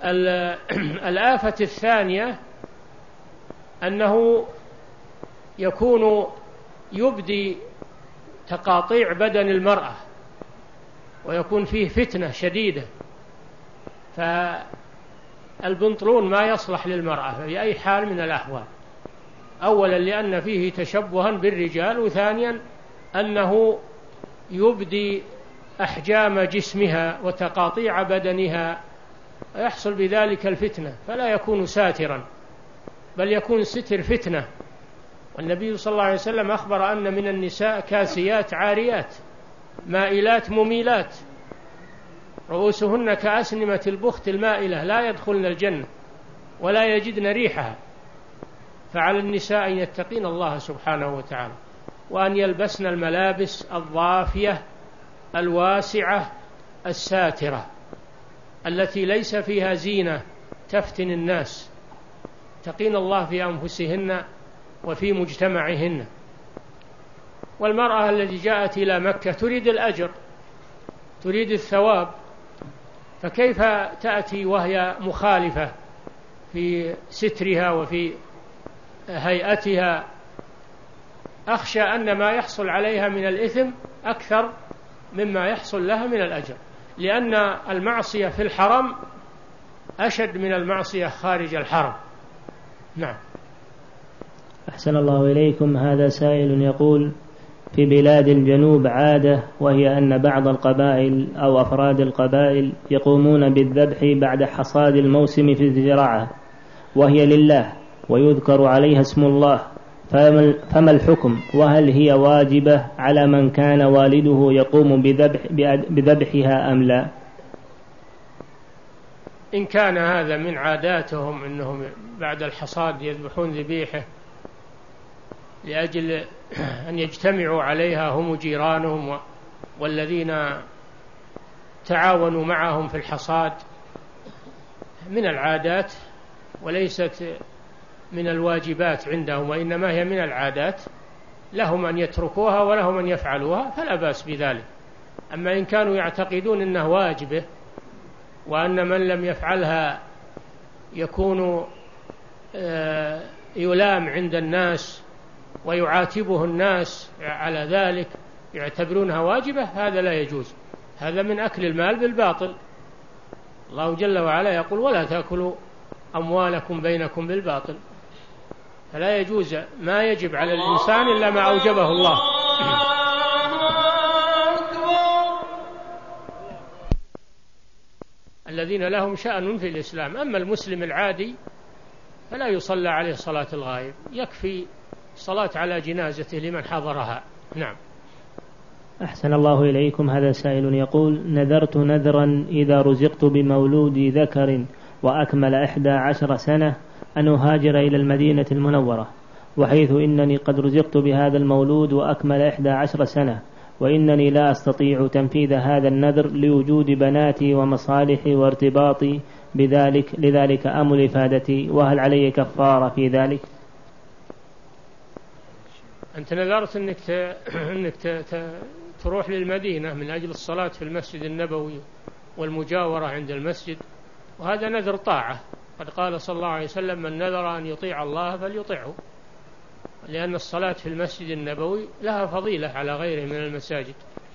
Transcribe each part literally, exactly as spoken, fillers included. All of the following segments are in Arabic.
الآفة الثانية أنه يكون يبدي تقاطيع بدن المرأة ويكون فيه فتنة شديدة، فالبنطلون ما يصلح للمرأة بأي حال من الأحوال، أولا لأن فيه تشبها بالرجال، وثانيا أنه يبدي أحجام جسمها وتقاطيع بدنها، يحصل بذلك الفتنة، فلا يكون ساترا بل يكون ستر فتنة. والنبي صلى الله عليه وسلم أخبر أن من النساء كاسيات عاريات مائلات مميلات رؤوسهن كأسنمة البخت المائلة لا يدخلن الجنة ولا يجدن ريحها. فعلى النساء أن يتقين الله سبحانه وتعالى، وأن يلبسن الملابس الضافية الواسعة الساترة التي ليس فيها زينة تفتن الناس، تقين الله في أنفسهن وفي مجتمعهن. والمرأة التي جاءت إلى مكة تريد الأجر، تريد الثواب، فكيف تأتي وهي مخالفة في سترها وفي هيئتها؟ أخشى أن ما يحصل عليها من الإثم أكثر مما يحصل لها من الأجر، لأن المعصية في الحرم أشد من المعصية خارج الحرم. نعم. أحسن الله إليكم. هذا سائل يقول: في بلاد الجنوب عادة، وهي أن بعض القبائل أو أفراد القبائل يقومون بالذبح بعد حصاد الموسم في الزراعة، وهي لله ويذكر عليها اسم الله، فما الحكم؟ وهل هي واجبة على من كان والده يقوم بذبح بذبحها أم لا؟ إن كان هذا من عاداتهم أنهم بعد الحصاد يذبحون ذبيحة لأجل أن يجتمعوا عليها هم جيرانهم والذين تعاونوا معهم في الحصاد، من العادات وليست من الواجبات عندهم، وإنما هي من العادات، لهم أن يتركوها ولهم أن يفعلوها، فلا بأس بذلك. أما إن كانوا يعتقدون أنه واجبه وأن من لم يفعلها يكون يلام عند الناس ويعاتبه الناس على ذلك، يعتبرونها واجبة، هذا لا يجوز، هذا من أكل المال بالباطل. الله جل وعلا يقول: ولا تأكلوا أموالكم بينكم بالباطل. فلا يجوز ما يجب على الإنسان إلا ما أوجبه الله. الذين لهم شأن في الإسلام. أما المسلم العادي فلا يصلى عليه صلاة الغائب، يكفي صلاة على جنازته لمن حضرها. نعم. أحسن الله إليكم. هذا سائل يقول: نذرت نذرا إذا رزقت بمولود ذكر وأكمل إحدى عشر سنة أن أهاجر إلى المدينة المنورة، وحيث إنني قد رزقت بهذا المولود وأكمل إحدى عشر سنة، وإنني لا أستطيع تنفيذ هذا النذر لوجود بناتي ومصالحي وارتباطي بذلك، لذلك أمل إفادتي، وهل علي كفارة في ذلك؟ أنت نذرت أنك, ت... أنك ت... ت... تروح للمدينة من أجل الصلاة في المسجد النبوي والمجاورة عند المسجد، وهذا نذر طاعة. قد قال صلى الله عليه وسلم: من نذر أن يطيع الله فليطيعه، لأن الصلاة في المسجد النبوي لها فضيلة على غيره من المساجد.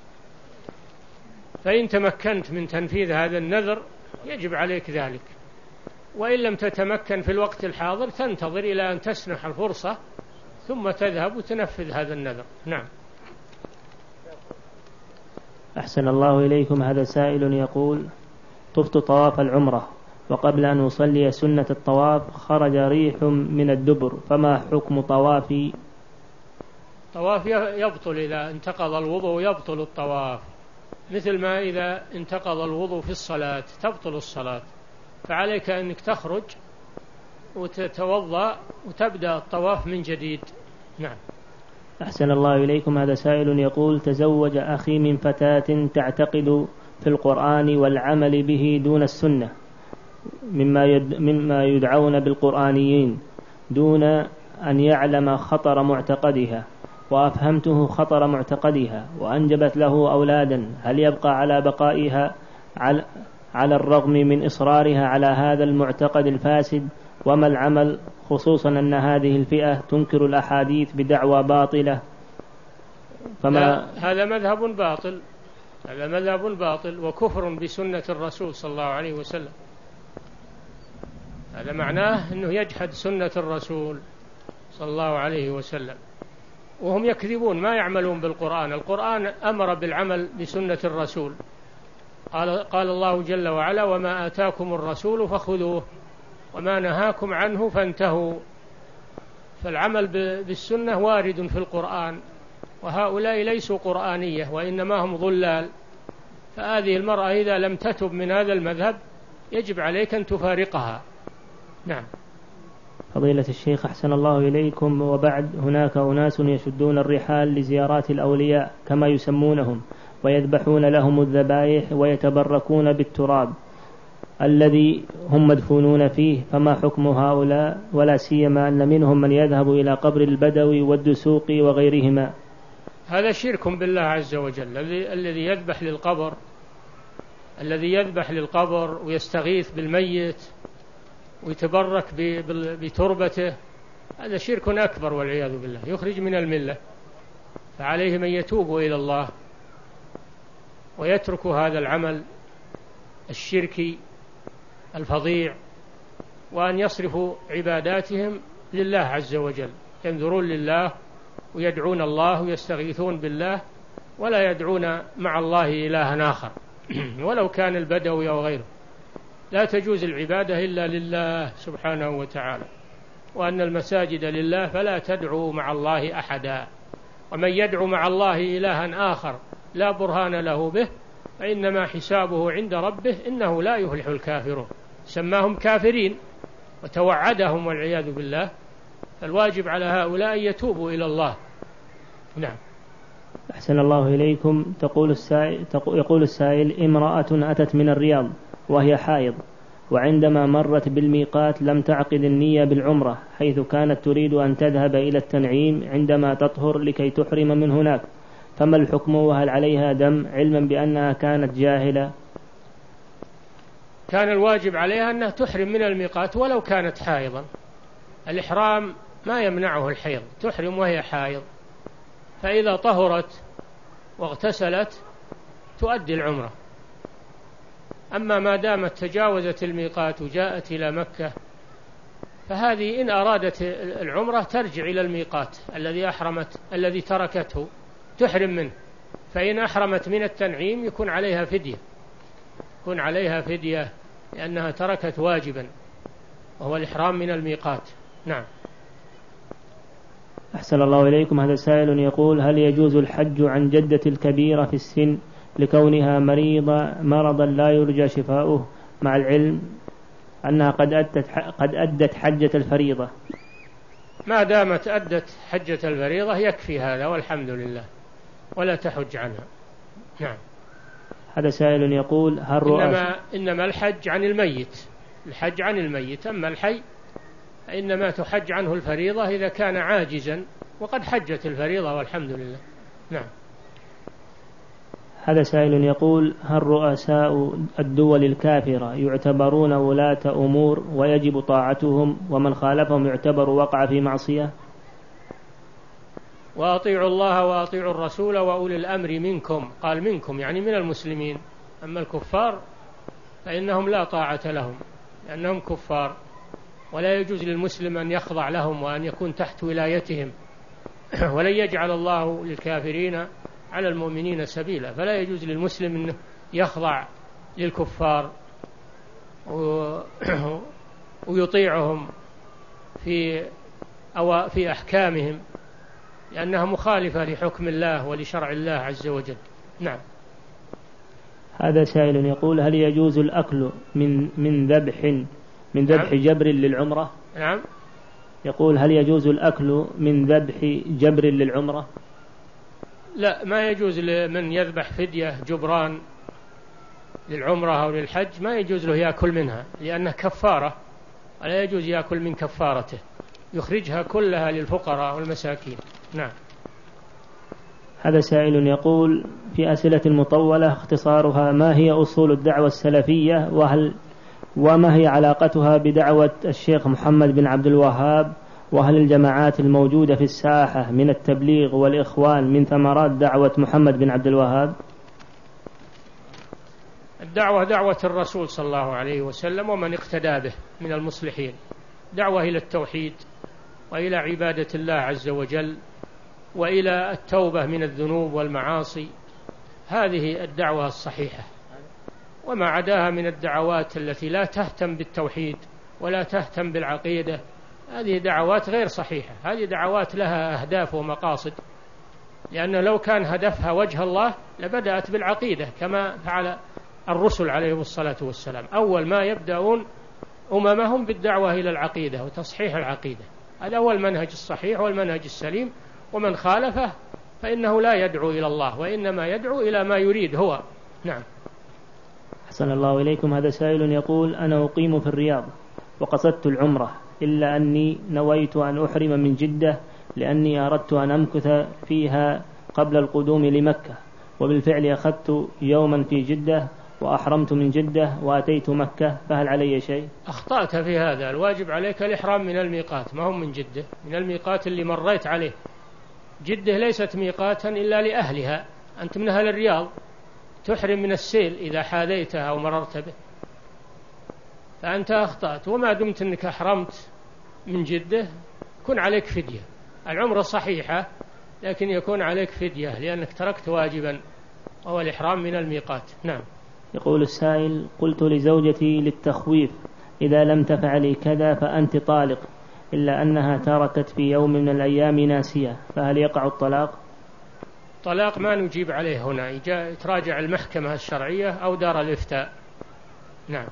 فإن تمكنت من تنفيذ هذا النذر يجب عليك ذلك، وإن لم تتمكن في الوقت الحاضر تنتظر إلى أن تسنح الفرصة ثم تذهب وتنفذ هذا النذر. نعم. أحسن الله إليكم. هذا سائل يقول: طفت طواف العمرة، وقبل أن أصلي سنة الطواف خرج ريح من الدبر، فما حكم طوافي؟ طواف يبطل إذا انتقض الوضوء، يبطل الطواف، مثل ما إذا انتقض الوضوء في الصلاة تبطل الصلاة. فعليك أنك تخرج وتتوضأ وتبدأ الطواف من جديد. نعم. أحسن الله إليكم. هذا سائل يقول: تزوج أخي من فتاة تعتقد في القرآن والعمل به دون السنة، مما يد مما يدعون بالقرآنيين، دون أن يعلم خطر معتقدها، وأفهمته خطر معتقدها وأنجبت له أولادا، هل يبقى على بقائها على على الرغم من إصرارها على هذا المعتقد الفاسد؟ وما العمل، خصوصا أن هذه الفئة تنكر الأحاديث بدعوى باطلة؟ فما هذا مذهب باطل، هذا مذهب باطل وكفر بسنة الرسول صلى الله عليه وسلم. هذا معناه أنه يجحد سنة الرسول صلى الله عليه وسلم، وهم يكذبون ما يعملون بالقرآن. القرآن أمر بالعمل بسنة الرسول، قال, قال الله جل وعلا: وما آتاكم الرسول فخذوه وما نهاكم عنه فانتهوا. فالعمل بالسنة وارد في القرآن، وهؤلاء ليسوا قرآنية وإنما هم ضلال. فهذه المرأة إذا لم تتب من هذا المذهب يجب عليك أن تفارقها. نعم. فضيلة الشيخ أحسن الله إليكم، وبعد، هناك أناس يشدون الرحال لزيارات الأولياء كما يسمونهم، ويذبحون لهم الذبائح ويتبركون بالتراب الذي هم مدفونون فيه، فما حكم هؤلاء؟ ولا سيما أن منهم من يذهب إلى قبر البدوي والدسوق وغيرهما. هذا شرك بالله عز وجل. الذي يذبح للقبر الذي يذبح للقبر ويستغيث بالميت ويتبرك بتربته، هذا شرك أكبر والعياذ بالله، يخرج من الملة. فعليه من يتوب إلى الله ويترك هذا العمل الشركي الفظيع، وأن يصرفوا عباداتهم لله عز وجل، ينذرون لله ويدعون الله ويستغيثون بالله، ولا يدعون مع الله إلها آخر ولو كان البدوي أو غيره. لا تجوز العبادة إلا لله سبحانه وتعالى، وأن المساجد لله فلا تدعوا مع الله أحدا، ومن يدعو مع الله إلها آخر لا برهان له به فإنما حسابه عند ربه إنه لا يفلح الكافرون. سماهم كافرين وتوعدهم والعياذ بالله. فالواجب على هؤلاء يتوبوا إلى الله. نعم. أحسن الله إليكم. تقول السائل يقول السائل: امرأة أتت من الرياض وهي حائض، وعندما مرت بالميقات لم تعقد النية بالعمرة، حيث كانت تريد أن تذهب إلى التنعيم عندما تطهر لكي تحرم من هناك، فما الحكم وهل عليها دم، علما بأنها كانت جاهلة؟ كان الواجب عليها أنها تحرم من الميقات ولو كانت حائضا. الإحرام ما يمنعه الحيض، تحرم وهي حائض، فإذا طهرت واغتسلت تؤدي العمرة. أما ما دامت تجاوزت الميقات وجاءت إلى مكة فهذه إن أرادت العمرة ترجع إلى الميقات الذي أحرمت الذي تركته تحرم منه. فإن أحرمت من التنعيم يكون عليها فدية يكون عليها فدية لأنها تركت واجبا وهو الإحرام من الميقات. نعم. أحسن الله إليكم. هذا سائل يقول: هل يجوز الحج عن جدة الكبيرة في السن لكونها مريضة مرضا لا يرجى شفاؤه، مع العلم أنها قد أدت قد أدت حجة الفريضة؟ ما دامت أدت حجة الفريضة يكفي هذا والحمد لله، ولا تحج عنها. نعم. هذا سائل يقول: هل إنما, إنما الحج عن الميت الحج عن الميت أما الحي إنما تحج عنه الفريضة إذا كان عاجزا، وقد حجت الفريضة والحمد لله. نعم. هذا سائل يقول: هل رؤساء الدول الكافرة يعتبرون ولاة أمور ويجب طاعتهم، ومن خالفهم يعتبر وقع في معصية؟ وأطيعوا الله وأطيعوا الرسول وأولي الأمر منكم، قال منكم يعني من المسلمين. أما الكفار فإنهم لا طاعة لهم لأنهم كفار، ولا يجوز للمسلم أن يخضع لهم وأن يكون تحت ولايتهم، ولن يجعل الله للكافرين على المؤمنين سبيلا. فلا يجوز للمسلم أن يخضع للكفار ويطيعهم في أو في أحكامهم لأنها مخالفة لحكم الله ولشرع الله عز وجل. نعم. هذا سائل يقول: هل يجوز الأكل من من ذبح من ذبح نعم. جبر للعمرة؟ نعم. يقول: هل يجوز الأكل من ذبح جبر للعمرة؟ لا، ما يجوز لمن يذبح فدية جبران للعمرة أو للحج، ما يجوز له يأكل منها لأنها كفارة، ولا يجوز يأكل من كفارته، يخرجها كلها للفقراء والمساكين. نعم. هذا سائل يقول في أسئلة المطولة اختصارها: ما هي أصول الدعوة السلفية، وهل وما هي علاقتها بدعوة الشيخ محمد بن عبد الوهاب، وهل الجماعات الموجودة في الساحة من التبليغ والإخوان من ثمرات دعوة محمد بن عبد الوهاب؟ الدعوة دعوة الرسول صلى الله عليه وسلم ومن اقتدى به من المصلحين، دعوة إلى التوحيد وإلى عبادة الله عز وجل وإلى التوبة من الذنوب والمعاصي، هذه الدعوة الصحيحة. وما عداها من الدعوات التي لا تهتم بالتوحيد ولا تهتم بالعقيدة، هذه دعوات غير صحيحة، هذه دعوات لها أهداف ومقاصد، لأن لو كان هدفها وجه الله لبدأت بالعقيدة كما فعل الرسل عليهم الصلاة والسلام، أول ما يبدأون أممهم بالدعوة إلى العقيدة وتصحيح العقيدة، هذا هو المنهج الصحيح والمنهج السليم، ومن خالفه فإنه لا يدعو إلى الله وإنما يدعو إلى ما يريد هو. نعم. أحسن الله إليكم. هذا سائل يقول: أنا أقيم في الرياض وقصدت العمرة، إلا أني نويت أن أحرم من جدة لأني أردت أن أمكث فيها قبل القدوم لمكة، وبالفعل أخذت يوما في جدة وأحرمت من جدة وأتيت مكة، فهل علي شيء؟ أخطأت في هذا، الواجب عليك الإحرام من الميقات، ما هم من جدة، من الميقات اللي مريت عليه. جدة ليست ميقاتا إلا لأهلها، أنت من أهل الرياض تحرم من السيل إذا حاذيتها أو مررت به، فأنت أخطأت. وما دمت أنك أحرمت من جدة يكون عليك فدية، العمرة صحيحة لكن يكون عليك فدية لأنك تركت واجبا وهو الإحرام من الميقات. نعم. يقول السائل: قلت لزوجتي للتخويف: إذا لم تفعلي كذا فأنت طالق، إلا أنها تركت في يوم من الأيام ناسية، فهل يقع الطلاق؟ طلاق ما نجيب عليه هنا، تراجع المحكمة الشرعية أو دار الإفتاء. نعم.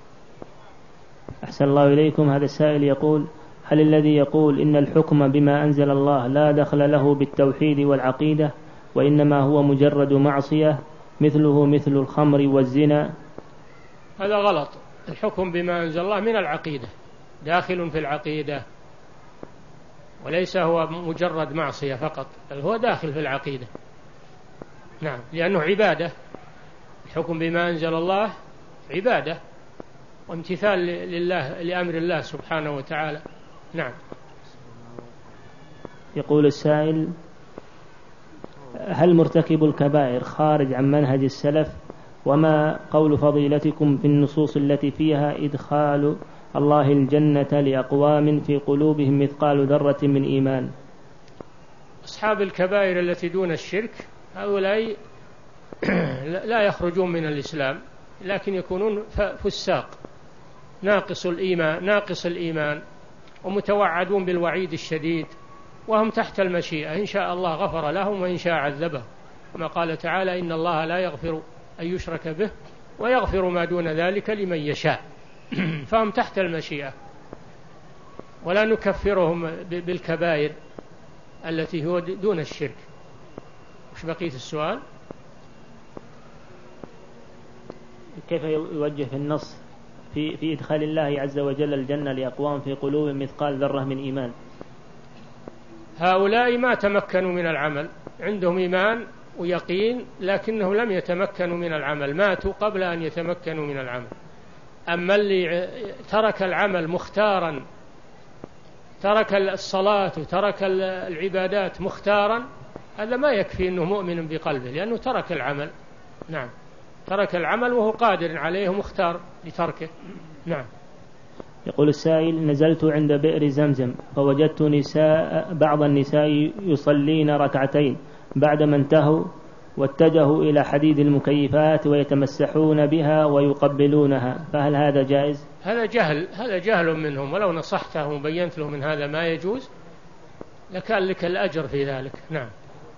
أحسن الله إليكم. هذا السائل يقول: هل الذي يقول إن الحكم بما أنزل الله لا دخل له بالتوحيد والعقيدة وإنما هو مجرد معصية مثله مثل الخمر والزنا؟ هذا غلط، الحكم بما أنزل الله من العقيدة، داخل في العقيدة، وليس هو مجرد معصية فقط، بل هو داخل في العقيدة. نعم، لأنه عبادة، الحكم بما أنزل الله عبادة وامتثال لله لأمر الله سبحانه وتعالى. نعم. يقول السائل: هل مرتكب الكبائر خارج عن منهج السلف؟ وما قول فضيلتكم في النصوص التي فيها إدخال الله الجنة لأقوام في قلوبهم مثقال ذرة من إيمان؟ أصحاب الكبائر التي دون الشرك هؤلاء لا يخرجون من الإسلام، لكن يكونون فساق ناقص الإيمان ناقص الإيمان ومتوعدون بالوعيد الشديد، وهم تحت المشيئة، إن شاء الله غفر لهم وإن شاء عذبهم، كما قال تعالى: إن الله لا يغفر أن يشرك به ويغفر ما دون ذلك لمن يشاء. فهم تحت المشيئة، ولا نكفرهم بالكبائر التي هو دون الشرك. وش بقية السؤال؟ كيف يوجه في النص في, في إدخال الله عز وجل الجنة لأقوام في قلوب مثقال ذرة من إيمان؟ هؤلاء ما تمكنوا من العمل، عندهم إيمان ويقين لكنهم لم يتمكنوا من العمل، ماتوا قبل أن يتمكنوا من العمل. أما اللي ترك العمل مختارا، ترك الصلاة وترك العبادات مختارا، هذا ما يكفي أنه مؤمن بقلبه، لأنه ترك العمل. نعم، ترك العمل وهو قادر عليه مختار لتركه. نعم. يقول السائل: نزلت عند بئر زمزم فوجدت نساء بعض النساء يصلين ركعتين بعدما انتهوا واتجهوا إلى حديد المكيفات ويتمسحون بها ويقبلونها، فهل هذا جائز؟ هذا جهل، هذا جهل منهم، ولو نصحتهم وبينت لهم من هذا ما يجوز لكان لك الأجر في ذلك. نعم.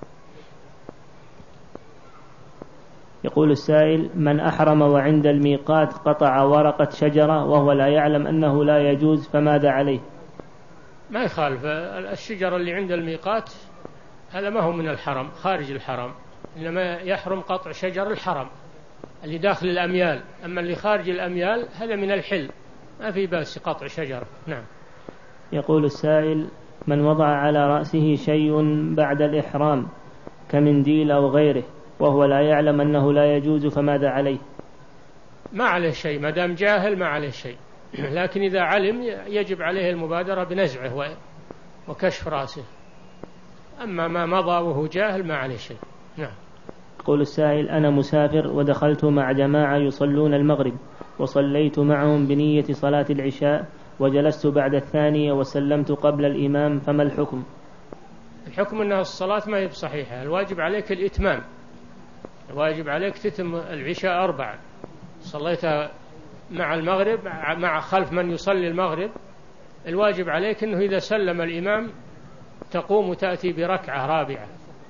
يقول السائل: من أحرم وعند الميقات قطع ورقة شجرة وهو لا يعلم أنه لا يجوز، فماذا عليه؟ ما يخالف، الشجرة اللي عند الميقات هذا ما هو من الحرم، خارج الحرم، إنما يحرم قطع شجر الحرم اللي داخل الأميال، أما اللي خارج الأميال هذا من الحل، ما في بأس قطع شجرة. نعم. يقول السائل: من وضع على رأسه شيء بعد الإحرام كمنديل أو غيره وهو لا يعلم أنه لا يجوز فماذا عليه؟ ما عليه شيء، ما دام جاهل ما عليه شيء، لكن إذا علم يجب عليه المبادرة بنزعه وكشف رأسه، أما ما مضى وهو جاهل ما عليه شيء. نعم. يقول السائل: أنا مسافر ودخلت مع جماعة يصلون المغرب وصليت معهم بنية صلاة العشاء وجلست بعد الثانية وسلمت قبل الإمام، فما الحكم؟ الحكم أنها الصلاة ما هي بصحيحة، الواجب عليك الإتمام، الواجب عليك تتم العشاء أربعة، صليت مع المغرب مع خلف من يصلي المغرب، الواجب عليك أنه إذا سلم الإمام تقوم وتأتي بركعة رابعة،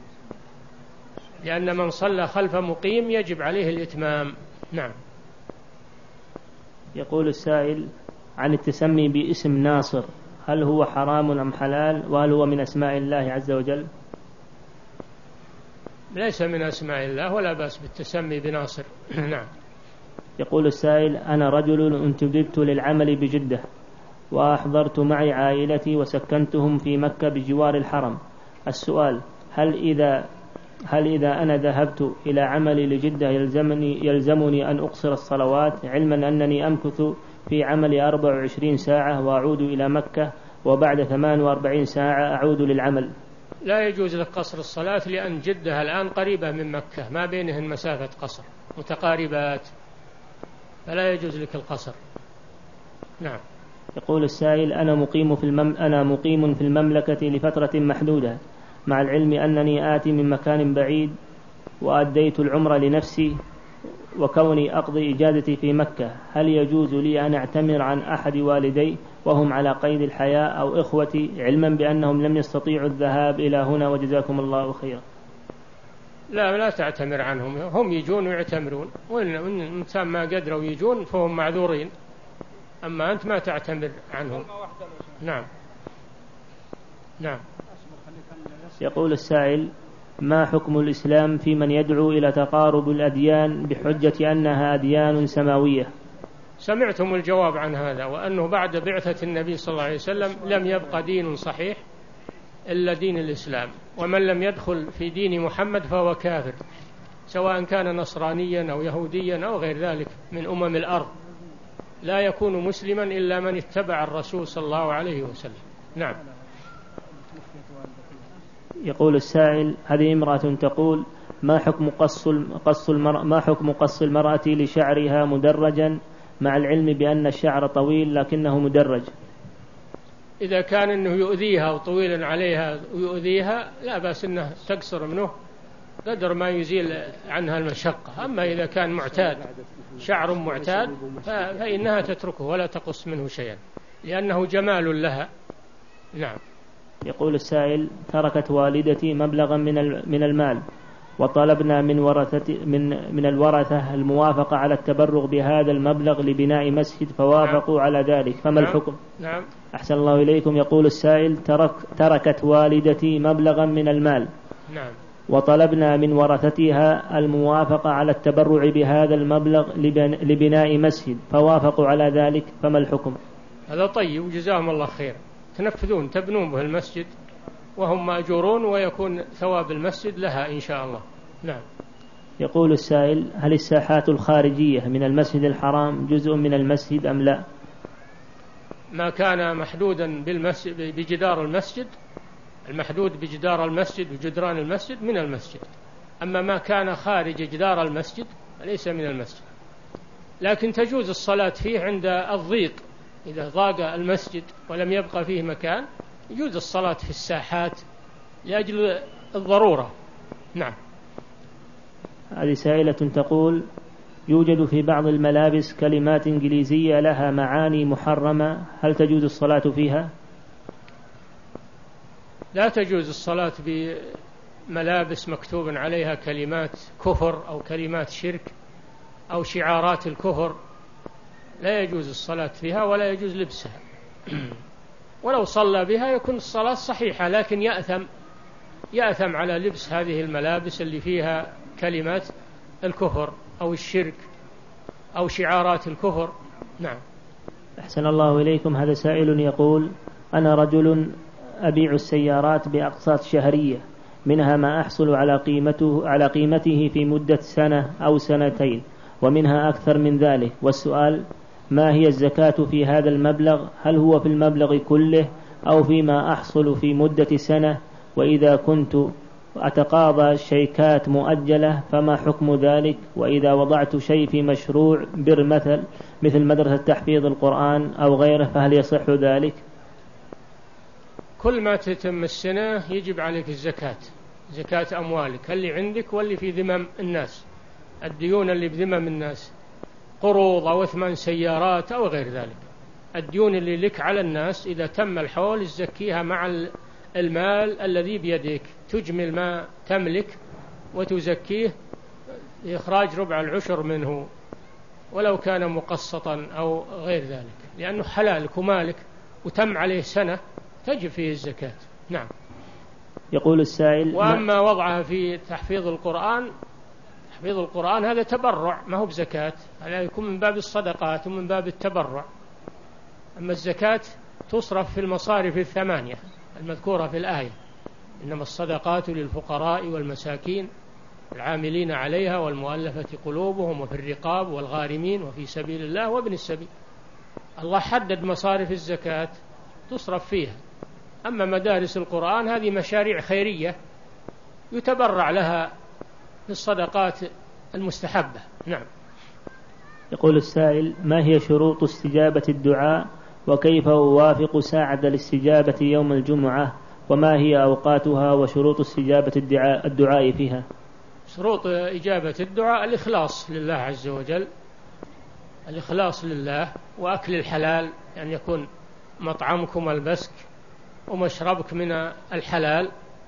لأن من صلى خلف مقيم يجب عليه الإتمام. نعم. يقول السائل عن التسمي باسم ناصر، هل هو حرام أم حلال، وهل هو من أسماء الله عز وجل؟ ليس من أسماء الله ولا بأس بالتسمي بناصر. نعم. يقول السائل: أنا رجل انتدبت للعمل بجدة وأحضرت معي عائلتي وسكنتهم في مكة بجوار الحرم، السؤال: هل إذا هل إذا أنا ذهبت إلى عملي لجدة يلزمني, يلزمني أن أقصر الصلوات، علما أنني أمكث في عملي أربع وعشرين ساعة وأعود إلى مكة وبعد ثمان وأربعين ساعة أعود للعمل؟ لا يجوز لك قصر الصلاة، لأن جدة الآن قريبة من مكة، ما بينهن مسافة قصر، متقاربات، فلا يجوز لك القصر. نعم. يقول السائل: أنا مقيم في المم... أنا مقيم في المملكة لفترة محدودة، مع العلم أنني آتي من مكان بعيد وأديت العمرة لنفسي وكوني أقضي إجازتي في مكة، هل يجوز لي أن أعتمر عن أحد والدي وهم على قيد الحياة أو إخوتي، علما بأنهم لم يستطيعوا الذهاب إلى هنا وجزاكم الله خيرا؟ لا لا تعتمر عنهم، هم يجون ويعتمرون، وإن الإنسان ما قدروا يجون فهم معذورين، أما أنت ما تعتمر عنهم. نعم. نعم. يقول السائل: ما حكم الإسلام في من يدعو إلى تقارب الأديان بحجة أنها أديان سماوية؟ سمعتم الجواب عن هذا، وأنه بعد بعثة النبي صلى الله عليه وسلم لم يبقى دين صحيح إلا دين الإسلام، ومن لم يدخل في دين محمد فهو كافر، سواء كان نصرانيا أو يهوديا أو غير ذلك من أمم الأرض، لا يكون مسلما إلا من اتبع الرسول صلى الله عليه وسلم. نعم. يقول السائل: هذه امرأة تقول: ما حكم قص قص المرأة ما حكم قص المرأة لشعرها مدرجا، مع العلم بأن الشعر طويل لكنه مدرج؟ إذا كان أنه يؤذيها وطويل عليها ويؤذيها لا بأس أنه تقصر منه قدر ما يزيل عنها المشقة، أما إذا كان معتاد شعر معتاد فإنها تتركه ولا تقص منه شيئا لأنه جمال لها. نعم. يقول السائل: تركت والدتي مبلغا من من المال وطلبنا من ورثة من من الورثة الموافقة على التبرع بهذا المبلغ لبناء مسجد فوافقوا نعم. على ذلك، فما نعم. الحكم؟ نعم. أحسن الله إليكم. يقول السائل: ترك تركت والدتي مبلغا من المال نعم. وطلبنا من ورثتها الموافقة على التبرع بهذا المبلغ لبناء مسجد فوافقوا على ذلك، فما الحكم؟ هذا طيب وجزاهم الله خير، تنفذون تبنون به المسجد وهم مأجورون ويكون ثواب المسجد لها إن شاء الله. نعم. يقول السائل: هل الساحات الخارجية من المسجد الحرام جزء من المسجد أم لا؟ ما كان محدودا بالمسجد بجدار المسجد، المحدود بجدار المسجد وجدران المسجد من المسجد، أما ما كان خارج جدار المسجد ليس من المسجد، لكن تجوز الصلاة فيه عند الضيق، إذا ضاق المسجد ولم يبقى فيه مكان يجوز الصلاة في الساحات لأجل الضرورة. نعم. هذه سائلة تقول: يوجد في بعض الملابس كلمات إنجليزية لها معاني محرمة، هل تجوز الصلاة فيها؟ لا تجوز الصلاة بملابس مكتوب عليها كلمات كفر أو كلمات شرك أو شعارات الكفر، لا يجوز الصلاة فيها ولا يجوز لبسها ولو صلى بها يكون الصلاة صحيحة، لكن يأثم يأثم على لبس هذه الملابس اللي فيها كلمات الكفر أو الشرك أو شعارات الكفر. نعم. أحسن الله إليكم. هذا سائل يقول: أنا رجل أبيع السيارات بأقساط شهرية، منها ما أحصل على قيمته, على قيمته في مدة سنة أو سنتين، ومنها أكثر من ذلك. والسؤال: ما هي الزكاة في هذا المبلغ؟ هل هو في المبلغ كله أو فيما أحصل في مدة سنة؟ وإذا كنت أتقاضى شيكات مؤجلة فما حكم ذلك؟ وإذا وضعت شيء في مشروع بر مثل مثل مدرسة تحفيظ القرآن أو غيره فهل يصح ذلك؟ كل ما تتم السنة يجب عليك الزكاة، زكاة أموالك اللي عندك واللي في ذمم الناس، الديون اللي بذمم الناس، قروض أو ثمان سيارات أو غير ذلك. الديون اللي لك على الناس إذا تم الحول تزكيها مع المال الذي بيدك، تجمل ما تملك وتزكيه لإخراج ربع العشر منه ولو كان مقسطا أو غير ذلك، لأنه حلالك ومالك وتم عليه سنة تجب فيه الزكاة. نعم. يقول السائل: وأما وضعها في تحفيظ القرآن، تحفيظ القرآن هذا تبرع ما هو بزكاة، هذا يكون من باب الصدقات ومن باب التبرع. أما الزكاة تصرف في المصارف الثمانية المذكورة في الآية: إنما الصدقات للفقراء والمساكين العاملين عليها والمؤلفة قلوبهم وفي الرقاب والغارمين وفي سبيل الله وابن السبيل. الله حدد مصارف الزكاة تصرف فيها. أما مدارس القرآن هذه مشاريع خيرية يتبرع لها في الصدقات المستحبة. نعم. يقول السائل: ما هي شروط استجابة الدعاء؟ وكيف أوافق ساعة الاستجابة يوم الجمعة؟ وما هي أوقاتها وشروط استجابة الدعاء, الدعاء فيها؟ شروط إجابة الدعاء الإخلاص لله عز وجل، الإخلاص لله، وأكل الحلال، يعني يكون مطعمك وملبسك ومشربك من الحلال.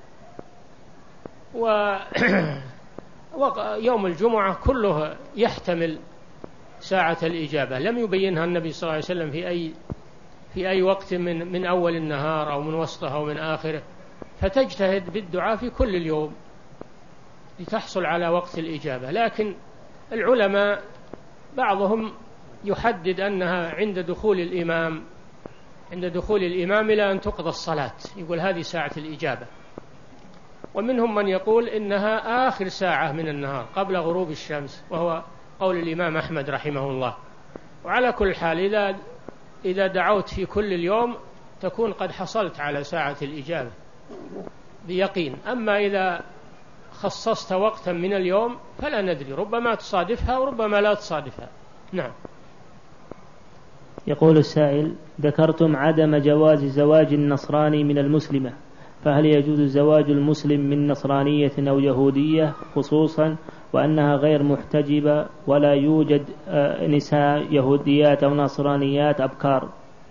ويوم الجمعة كله يحتمل ساعة الإجابة، لم يبينها النبي صلى الله عليه وسلم في أي في أي وقت من من أول النهار أو من وسطه أو من آخره، فتجتهد بالدعاء في كل اليوم لتحصل على وقت الإجابة. لكن العلماء بعضهم يحدد أنها عند دخول الإمام عند دخول الإمام إلى أن تقضى الصلاة، يقول هذه ساعة الإجابة. ومنهم من يقول إنها آخر ساعة من النهار قبل غروب الشمس، وهو قول الإمام أحمد رحمه الله. وعلى كل حال إذا إذا دعوت في كل اليوم تكون قد حصلت على ساعة الإجابة بيقين. أما إذا خصصت وقتا من اليوم فلا ندري، ربما تصادفها وربما لا تصادفها. نعم. يقول السائل: ذكرتم عدم جواز زواج النصراني من المسلمة، فهل يجوز زواج المسلم من نصرانية أو يهودية، خصوصا وأنها غير محتجبة ولا يوجد نساء يهوديات أو نصرانيات أبكار؟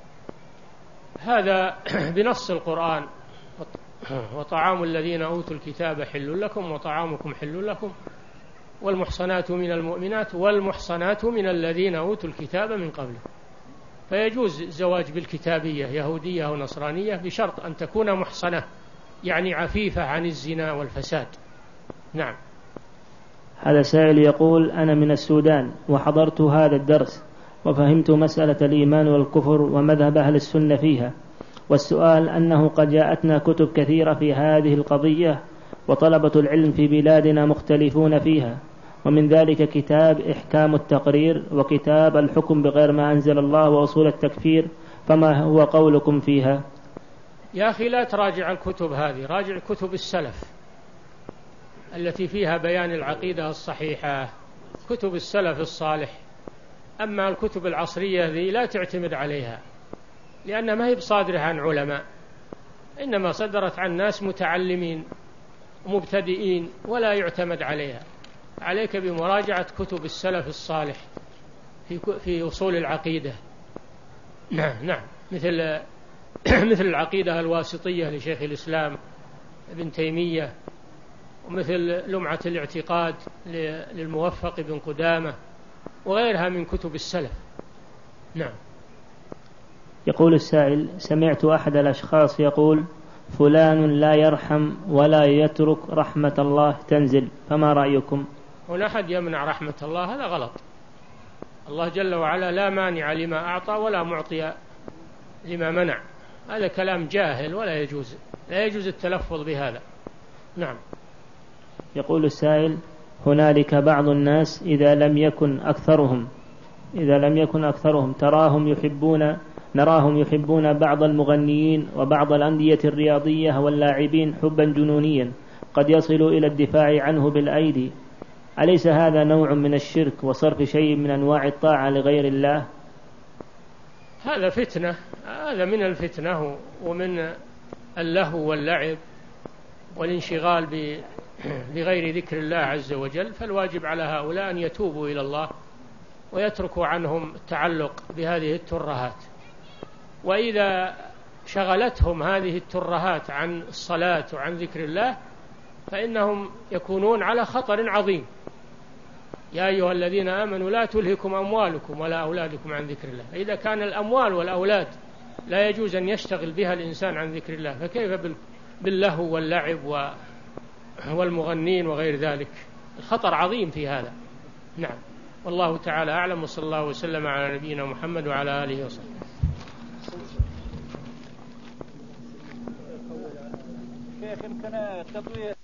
هذا بنص القرآن: وطعام الذين أوتوا الكتاب حل لكم وطعامكم حل لكم والمحصنات من المؤمنات والمحصنات من الذين أوتوا الكتاب من قبلكم. فيجوز الزواج بالكتابية يهودية أو نصرانية بشرط أن تكون محصنة، يعني عفيفة عن الزنا والفساد. نعم. هذا سائل يقول: أنا من السودان وحضرت هذا الدرس وفهمت مسألة الإيمان والكفر ومذهب أهل السنة فيها، والسؤال أنه قد جاءتنا كتب كثيرة في هذه القضية وطلبة العلم في بلادنا مختلفون فيها، ومن ذلك كتاب إحكام التقرير وكتاب الحكم بغير ما أنزل الله وأصول التكفير، فما هو قولكم فيها؟ يا أخي لا تراجع الكتب هذه، راجع كتب السلف التي فيها بيان العقيدة الصحيحة، كتب السلف الصالح. أما الكتب العصرية ذي لا تعتمد عليها، لأنها ما هي بصادرة عن علماء، إنما صدرت عن ناس متعلمين ومبتدئين ولا يعتمد عليها. عليك بمراجعة كتب السلف الصالح في في أصول العقيدة. نعم نعم مثل مثل العقيدة الواسطية لشيخ الإسلام ابن تيمية، ومثل لمعة الاعتقاد للموفق بن قدامة، وغيرها من كتب السلف. نعم. يقول السائل: سمعت أحد الأشخاص يقول: فلان لا يرحم ولا يترك رحمة الله تنزل، فما رأيكم؟ هنا أحد يمنع رحمة الله، هذا غلط. الله جل وعلا لا مانع لما أعطى ولا معطي لما منع، هذا كلام جاهل ولا يجوز لا يجوز التلفظ بهذا. نعم. يقول السائل: هنالك بعض الناس إذا لم يكن أكثرهم إذا لم يكن أكثرهم تراهم يحبون نراهم يحبون بعض المغنيين وبعض الأندية الرياضية واللاعبين حبا جنونيا قد يصل إلى الدفاع عنه بالأيدي، أليس هذا نوع من الشرك وصرف شيء من أنواع الطاعة لغير الله؟ هذا فتنة، هذا من الفتنة ومن اللهو واللعب والانشغال بغير ذكر الله عز وجل. فالواجب على هؤلاء أن يتوبوا إلى الله ويتركوا عنهم التعلق بهذه الترهات. وإذا شغلتهم هذه الترهات عن الصلاة وعن ذكر الله فإنهم يكونون على خطر عظيم. يا أيها الذين آمنوا لا تلهكم أموالكم ولا أولادكم عن ذكر الله. إذا كان الأموال والأولاد لا يجوز أن يشتغل بها الإنسان عن ذكر الله، فكيف باللهو واللعب والمغنين وغير ذلك؟ الخطر عظيم في هذا. نعم، والله تعالى أعلم، وصلى الله وسلم على نبينا محمد وعلى آله وصحبه. شيخ يمكن التطوير